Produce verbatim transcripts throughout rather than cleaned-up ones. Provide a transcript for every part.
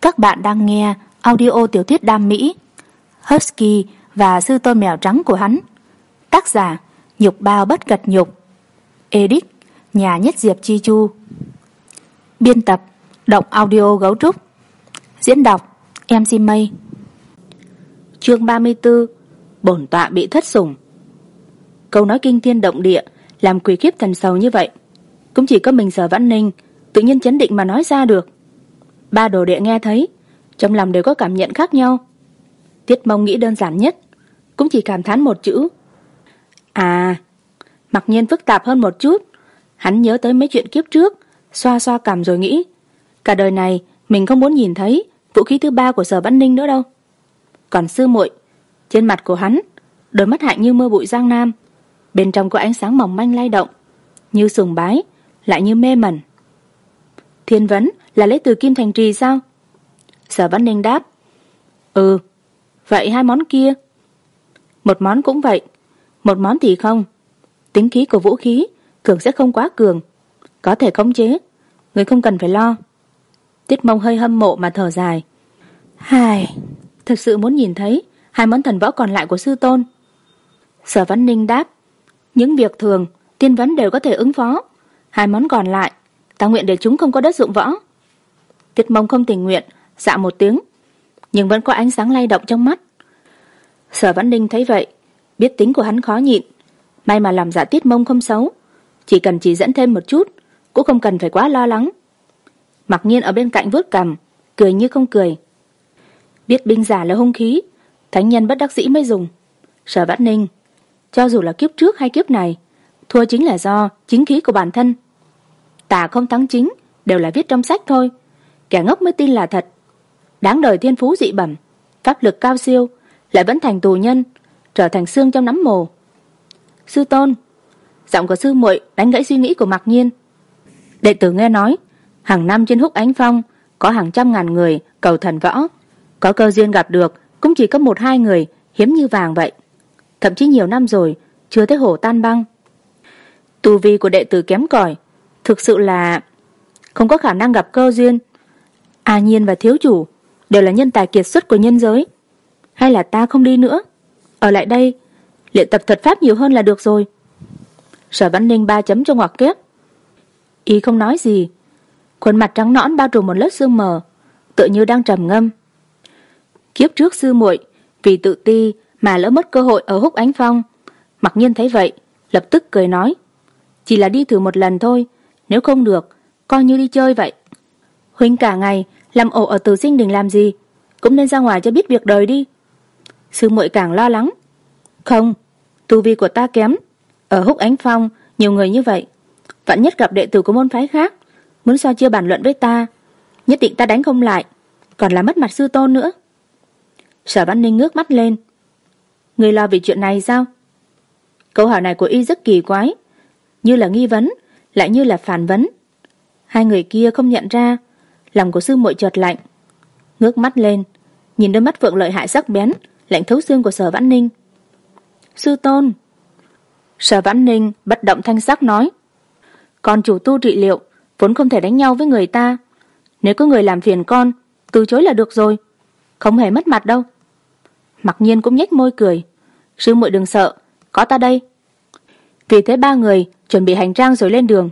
Các bạn đang nghe audio tiểu thuyết đam mỹ Husky và sư tôn mèo trắng của hắn. Tác giả Nhục Bao Bất Cật Nhục. Edit Nhà Nhất Diệp Chi Chu. Biên tập Động Audio Gấu Trúc. Diễn đọc em xê Mây. Chương ba mươi tư. Bổn tọa bị thất sủng. Câu nói kinh thiên động địa, làm quỷ khiếp thần sầu như vậy, cũng chỉ có mình Sở Vãn Ninh tự nhiên chấn định mà nói ra được. Ba đồ đệ nghe thấy, trong lòng đều có cảm nhận khác nhau. Tiết Mông nghĩ đơn giản nhất, cũng chỉ cảm thán một chữ: à. Mặc nhiên phức tạp hơn một chút. Hắn nhớ tới mấy chuyện kiếp trước, xoa xoa cằm rồi nghĩ, cả đời này mình không muốn nhìn thấy vũ khí thứ ba của Sở Vãn Ninh nữa đâu. Còn sư muội, trên mặt của hắn, đôi mắt hạnh như mưa bụi giang nam, bên trong có ánh sáng mỏng manh lay động, như sùng bái lại như mê mẩn. Thiên vấn là lấy từ Kim Thành Trì sao? Sở Vãn Ninh đáp: Ừ. Vậy hai món kia? Một món cũng vậy, một món thì không. Tính khí của vũ khí cường sẽ không quá cường, có thể khống chế, người không cần phải lo. Tiết Mông hơi hâm mộ mà thở dài. Hài, thực sự muốn nhìn thấy hai món thần võ còn lại của sư tôn. Sở Vãn Ninh đáp: Những việc thường tiên vấn đều có thể ứng phó, hai món còn lại ta nguyện để chúng không có đất dụng võ. Tiết Mông không tình nguyện dạ một tiếng, nhưng vẫn có ánh sáng lay động trong mắt. Sở Vãn Ninh thấy vậy, biết tính của hắn khó nhịn, may mà làm dạ Tiết Mông không xấu, chỉ cần chỉ dẫn thêm một chút, cũng không cần phải quá lo lắng. Mặc nhiên ở bên cạnh vuốt cằm, cười như không cười. Biết binh giả là hung khí, thánh nhân bất đắc dĩ mới dùng. Sở Vãn Ninh, cho dù là kiếp trước hay kiếp này, thua chính là do chính khí của bản thân. Tà không thắng chính đều là viết trong sách thôi, kẻ ngốc mới tin là thật. Đáng đời thiên phú dị bẩm, pháp lực cao siêu, lại vẫn thành tù nhân, trở thành xương trong nắm mồ. Sư tôn. Giọng của sư muội đánh gãy suy nghĩ của Mặc Nhiên. Đệ tử nghe nói, hàng năm trên Húc Ánh Phong có hàng trăm ngàn người cầu thần võ, có cơ duyên gặp được cũng chỉ có một hai người, hiếm như vàng vậy. Thậm chí nhiều năm rồi chưa thấy hổ tan băng. Tu vi của đệ tử kém cỏi, thực sự là không có khả năng gặp cơ duyên. A Nhiên và thiếu chủ đều là nhân tài kiệt xuất của nhân giới. Hay là ta không đi nữa, ở lại đây luyện tập thuật pháp nhiều hơn là được rồi. Sở Vãn Ninh ba chấm cho ngoặc kép. Y không nói gì, khuôn mặt trắng nõn bao trùm một lớp sương mờ, tựa như đang trầm ngâm. Kiếp trước sư muội vì tự ti mà lỡ mất cơ hội ở Húc Ánh Phong. Mặc Nhiên thấy vậy, lập tức cười nói: Chỉ là đi thử một lần thôi, nếu không được coi như đi chơi vậy. Huynh cả ngày làm ổ ở Từ Sinh Đình làm gì, cũng nên ra ngoài cho biết việc đời đi. Sư muội càng lo lắng. Không, tu vi của ta kém, ở Húc Ánh Phong nhiều người như vậy, vạn nhất gặp đệ tử của môn phái khác muốn so chia bàn luận với ta, nhất định ta đánh không lại, còn là mất mặt sư tôn nữa. Sở Vãn Ninh ngước mắt lên. Người lo vì chuyện này sao? Câu hỏi này của y rất kỳ quái, như là nghi vấn lại như là phản vấn. Hai người kia không nhận ra. Lòng của sư muội chợt lạnh, ngước mắt lên, nhìn đôi mắt phượng lợi hại sắc bén, lạnh thấu xương của Sở Vãn Ninh. Sư tôn. Sở Vãn Ninh bất động thanh sắc nói: Con chủ tu trị liệu vốn không thể đánh nhau với người ta, nếu có người làm phiền con, từ chối là được rồi, không hề mất mặt đâu. Mặc Nhiên cũng nhếch môi cười: Sư muội đừng sợ, có ta đây. Vì thế ba người chuẩn bị hành trang rồi lên đường.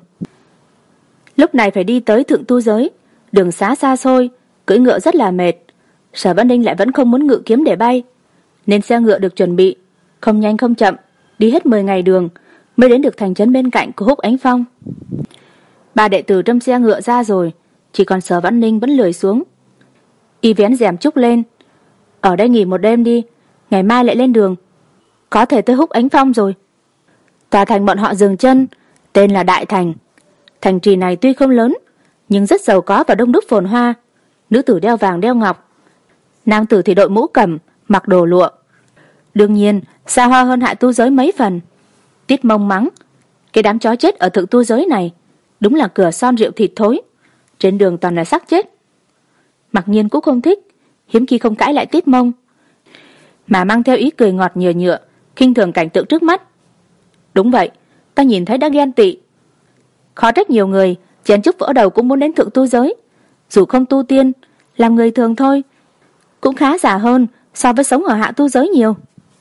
Lúc này phải đi tới Thượng Tu Giới, đường xá xa xôi, cưỡi ngựa rất là mệt. Sở Vãn Ninh lại vẫn không muốn ngự kiếm để bay, nên xe ngựa được chuẩn bị không nhanh không chậm, đi hết mười ngày đường mới đến được thành trấn bên cạnh của Húc Ánh Phong. Ba đệ tử trong xe ngựa ra rồi, chỉ còn Sở Vãn Ninh vẫn lười xuống. Y vén rèm trúc lên: Ở đây nghỉ một đêm đi, ngày mai lại lên đường. Có thể tới Húc Ánh Phong rồi. Tòa thành bọn họ dừng chân tên là Đại Thành. Thành trì này tuy không lớn, nhưng rất giàu có và đông đúc phồn hoa. Nữ tử đeo vàng đeo ngọc, nam tử thì đội mũ cẩm, mặc đồ lụa. Đương nhiên xa hoa hơn Hạ Tu Giới mấy phần. Tiết Mông mắng: Cái đám chó chết ở Thượng Tu Giới này đúng là cửa son rượu thịt thối, trên đường toàn là xác chết. Mặc Nhiên cũng không thích, hiếm khi không cãi lại Tiết Mông, mà mang theo ý cười ngọt nhựa nhựa, khinh thường cảnh tượng trước mắt. Đúng vậy, ta nhìn thấy đã ghen tị. Khó trách nhiều người chén chúc vỡ đầu cũng muốn đến Thượng Tu Giới, dù không tu tiên làm người thường thôi, cũng khá giả hơn so với sống ở hạ tu giới nhiều.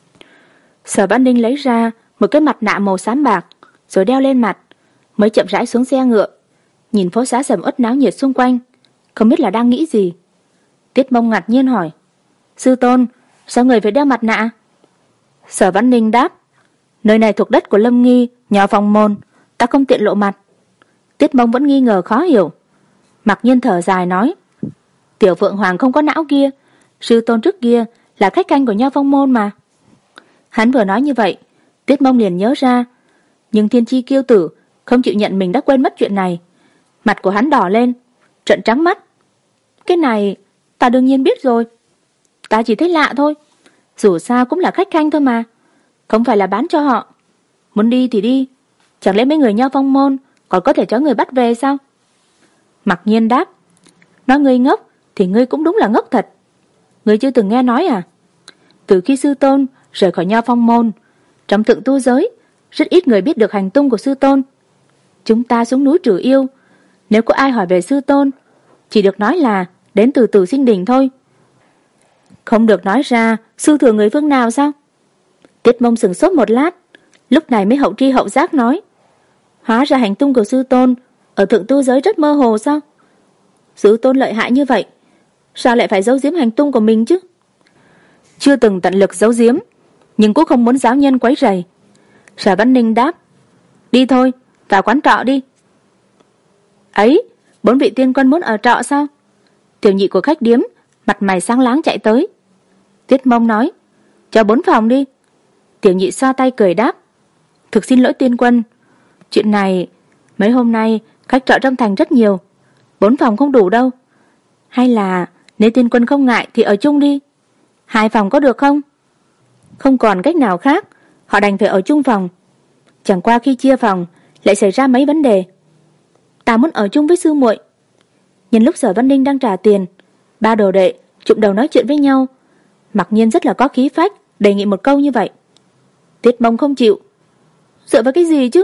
Sở Văn Ninh lấy ra một cái mặt nạ màu xám bạc rồi đeo lên mặt, mới chậm rãi xuống xe ngựa, nhìn phố xá sầm uất náo nhiệt xung quanh, không biết là đang nghĩ gì. Tiết Mông ngạc nhiên hỏi: Sư tôn, sao người phải đeo mặt nạ? Sở Văn Ninh đáp: Nơi này thuộc đất của Lâm Nghi, Nho Phong môn, ta không tiện lộ mặt. Tiết Mông vẫn nghi ngờ khó hiểu. Mặc Nhiên thở dài nói: Tiểu Phượng Hoàng không có não kia, sư tôn trước kia là khách canh của Nho Phong môn mà. Hắn vừa nói như vậy, Tiết Mông liền nhớ ra, nhưng Thiên Chi kiêu tử không chịu nhận mình đã quên mất chuyện này. Mặt của hắn đỏ lên, trợn trắng mắt. Cái này ta đương nhiên biết rồi, ta chỉ thấy lạ thôi, dù sao cũng là khách khanh thôi mà, không phải là bán cho họ. Muốn đi thì đi, chẳng lẽ mấy người Nho Phong môn còn có thể cho người bắt về sao? Mặc Nhiên đáp: Nói ngươi ngốc thì ngươi cũng đúng là ngốc thật. Ngươi chưa từng nghe nói à? Từ khi sư tôn rời khỏi Nho Phong môn, trong thượng tu giới rất ít người biết được hành tung của sư tôn. Chúng ta xuống núi trừ yêu, nếu có ai hỏi về sư tôn, chỉ được nói là đến từ Tử Sinh Đình thôi, không được nói ra sư thừa người phương nào sao? Tiết Mông sửng sốt một lát, lúc này mới hậu tri hậu giác nói: Hóa ra hành tung của sư tôn ở thượng tu giới rất mơ hồ sao? Sư tôn lợi hại như vậy, sao lại phải giấu giếm hành tung của mình chứ? Chưa từng tận lực giấu giếm, nhưng cũng không muốn giáo nhân quấy rầy. Sở Văn Ninh đáp: Đi thôi, vào quán trọ đi. Ấy, bốn vị tiên quân muốn ở trọ sao? Tiểu nhị của khách điếm mặt mày sáng láng chạy tới. Tiết Mông nói: Cho bốn phòng đi. Tiểu nhị xoa tay cười đáp: Thực xin lỗi tiên quân, chuyện này mấy hôm nay khách trọ trong thành rất nhiều, bốn phòng không đủ đâu. Hay là nếu tiên quân không ngại thì ở chung đi, hai phòng có được không? Không còn cách nào khác, họ đành phải ở chung phòng. Chẳng qua khi chia phòng lại xảy ra mấy vấn đề. Ta muốn ở chung với sư muội. Nhân lúc Sở Văn Ninh đang trả tiền, ba đồ đệ chụm đầu nói chuyện với nhau. Mặc Nhiên rất là có khí phách, đề nghị một câu như vậy. Tiết Mông không chịu. Dựa vào cái gì chứ?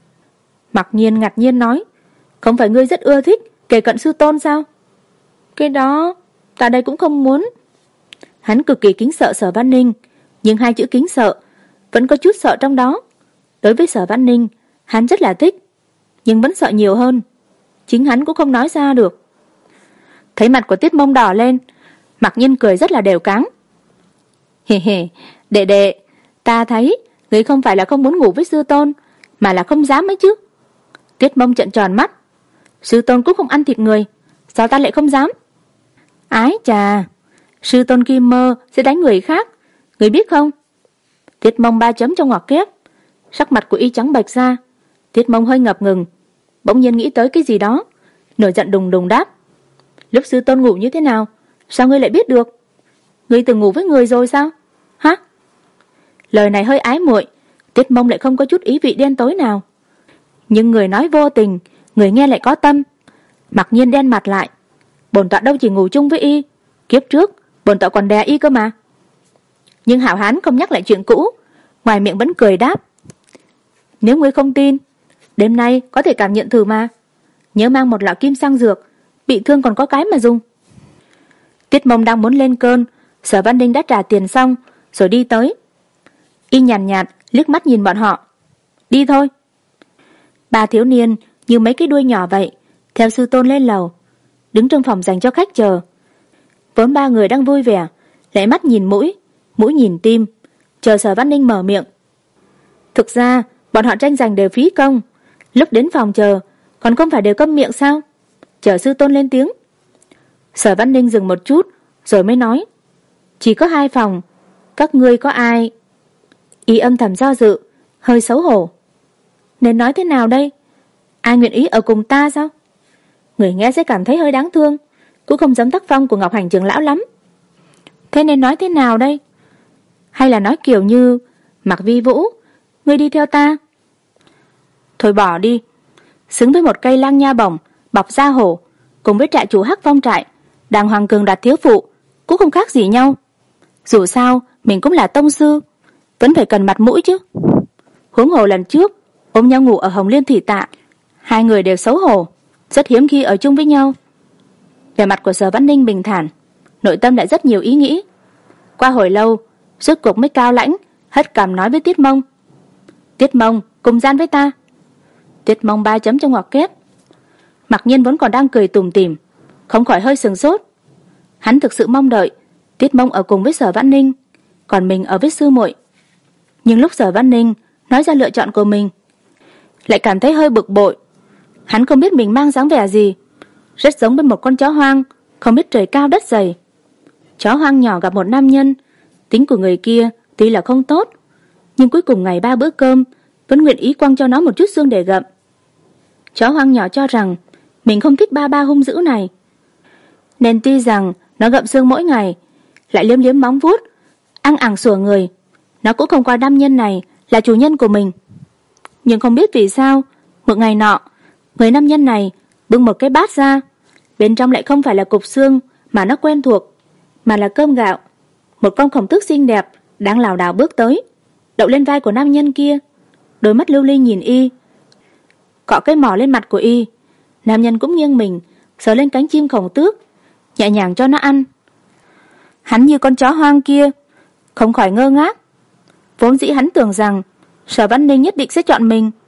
Mặc Nhiên ngạc nhiên nói: Không phải ngươi rất ưa thích kề cận sư tôn sao? Cái đó ta đây cũng không muốn. Hắn cực kỳ kính sợ Sở Văn Ninh, nhưng hai chữ kính sợ vẫn có chút sợ trong đó. Đối với Sở Văn Ninh, hắn rất là thích, nhưng vẫn sợ nhiều hơn. Chính hắn cũng không nói ra được. Thấy mặt của Tiết Mông đỏ lên, Mặc Nhiên cười rất là đều cáng. Hề hề, đệ đệ, ta thấy ngươi không phải là không muốn ngủ với sư tôn, mà là không dám ấy chứ. Tiết Mông trợn tròn mắt. Sư tôn cũng không ăn thịt người, sao ta lại không dám? Ái chà, sư tôn Kim Mơ sẽ đánh người khác, người biết không? Tiết Mông ba chấm trong ngoặc kép. Sắc mặt của y trắng bệch ra. Tiết Mông hơi ngập ngừng, bỗng nhiên nghĩ tới cái gì đó, nổi giận đùng đùng đáp: Lúc sư tôn ngủ như thế nào, sao ngươi lại biết được? Ngươi từng ngủ với người rồi sao? Hả? Lời này hơi ái muội, Tiết Mông lại không có chút ý vị đen tối nào. Nhưng người nói vô tình, người nghe lại có tâm. Mặc Nhiên đen mặt lại. Bổn tọa đâu chỉ ngủ chung với y, kiếp trước bổn tọa còn đè y cơ mà. Nhưng hảo hán không nhắc lại chuyện cũ, ngoài miệng vẫn cười đáp: Nếu ngươi không tin, đêm nay có thể cảm nhận thử mà. Nhớ mang một lọ kim sang dược, bị thương còn có cái mà dùng. Tiết Mông đang muốn lên cơn, Sở Văn Ninh đã trả tiền xong rồi đi tới. Y nhàn nhạt, nhạt liếc mắt nhìn bọn họ: Đi thôi. Ba thiếu niên như mấy cái đuôi nhỏ vậy theo sư tôn lên lầu, đứng trong phòng dành cho khách chờ. Vốn ba người đang vui vẻ, lại mắt nhìn mũi, mũi nhìn tim, chờ Sở Văn Ninh mở miệng. Thực ra bọn họ tranh giành đều phí công. Lúc đến phòng chờ còn không phải đều câm miệng sao? Chờ sư tôn lên tiếng. Sở Văn Ninh dừng một chút rồi mới nói: Chỉ có hai phòng, các ngươi có ai? Y âm thầm do dự, hơi xấu hổ. Nên nói thế nào đây? Ai nguyện ý ở cùng ta sao? Người nghe sẽ cảm thấy hơi đáng thương, cũng không giống tác phong của Ngọc Hành trưởng lão lắm. Thế nên nói thế nào đây? Hay là nói kiểu như: Mặc Vi Vũ, ngươi đi theo ta. Thôi bỏ đi. Xứng với một cây lang nha bổng bọc da hổ, cùng với trại chủ Hắc Phong trại, đàng hoàng cường đạt thiếu phụ, cũng không khác gì nhau. Dù sao mình cũng là tông sư, vẫn phải cần mặt mũi chứ. Huống hồ lần trước ôm nhau ngủ ở Hồng Liên Thủy Tạ, hai người đều xấu hổ, rất hiếm khi ở chung với nhau. Vẻ mặt của Sở Văn Ninh bình thản, nội tâm lại rất nhiều ý nghĩ. Qua hồi lâu, rốt cuộc mới cao lãnh hất cằm nói với Tiết Mông: Tiết Mông, cùng gian với ta. Tiết Mông ba chấm trong ngoặc kép. Mặc Nhiên vốn còn đang cười tủm tỉm, không khỏi hơi sừng sốt. Hắn thực sự mong đợi Tiết Mông ở cùng với Sở Văn Ninh, còn mình ở với sư muội. Nhưng lúc Sở Văn Ninh nói ra lựa chọn của mình, lại cảm thấy hơi bực bội. Hắn không biết mình mang dáng vẻ gì, rất giống với một con chó hoang, không biết trời cao đất dày. Chó hoang nhỏ gặp một nam nhân, tính của người kia tuy là không tốt, nhưng cuối cùng ngày ba bữa cơm vẫn nguyện ý quăng cho nó một chút xương để gặm. Chó hoang nhỏ cho rằng mình không thích ba ba hung dữ này, nên tuy rằng nó gặm xương mỗi ngày, lại liếm liếm móng vuốt, ăn ẳng sủa người, nó cũng không coi nam nhân này là chủ nhân của mình. Nhưng không biết vì sao, một ngày nọ, người nam nhân này bưng một cái bát ra, bên trong lại không phải là cục xương mà nó quen thuộc, mà là cơm gạo. Một con khổng tước xinh đẹp đang lảo đảo bước tới, đậu lên vai của nam nhân kia, đôi mắt lưu ly nhìn y, cọ cái mỏ lên mặt của y. Nam nhân cũng nghiêng mình sờ lên cánh chim khổng tước, nhẹ nhàng cho nó ăn. Hắn như con chó hoang kia, không khỏi ngơ ngác. Vốn dĩ hắn tưởng rằng Sở Văn Ninh nhất định sẽ chọn mình,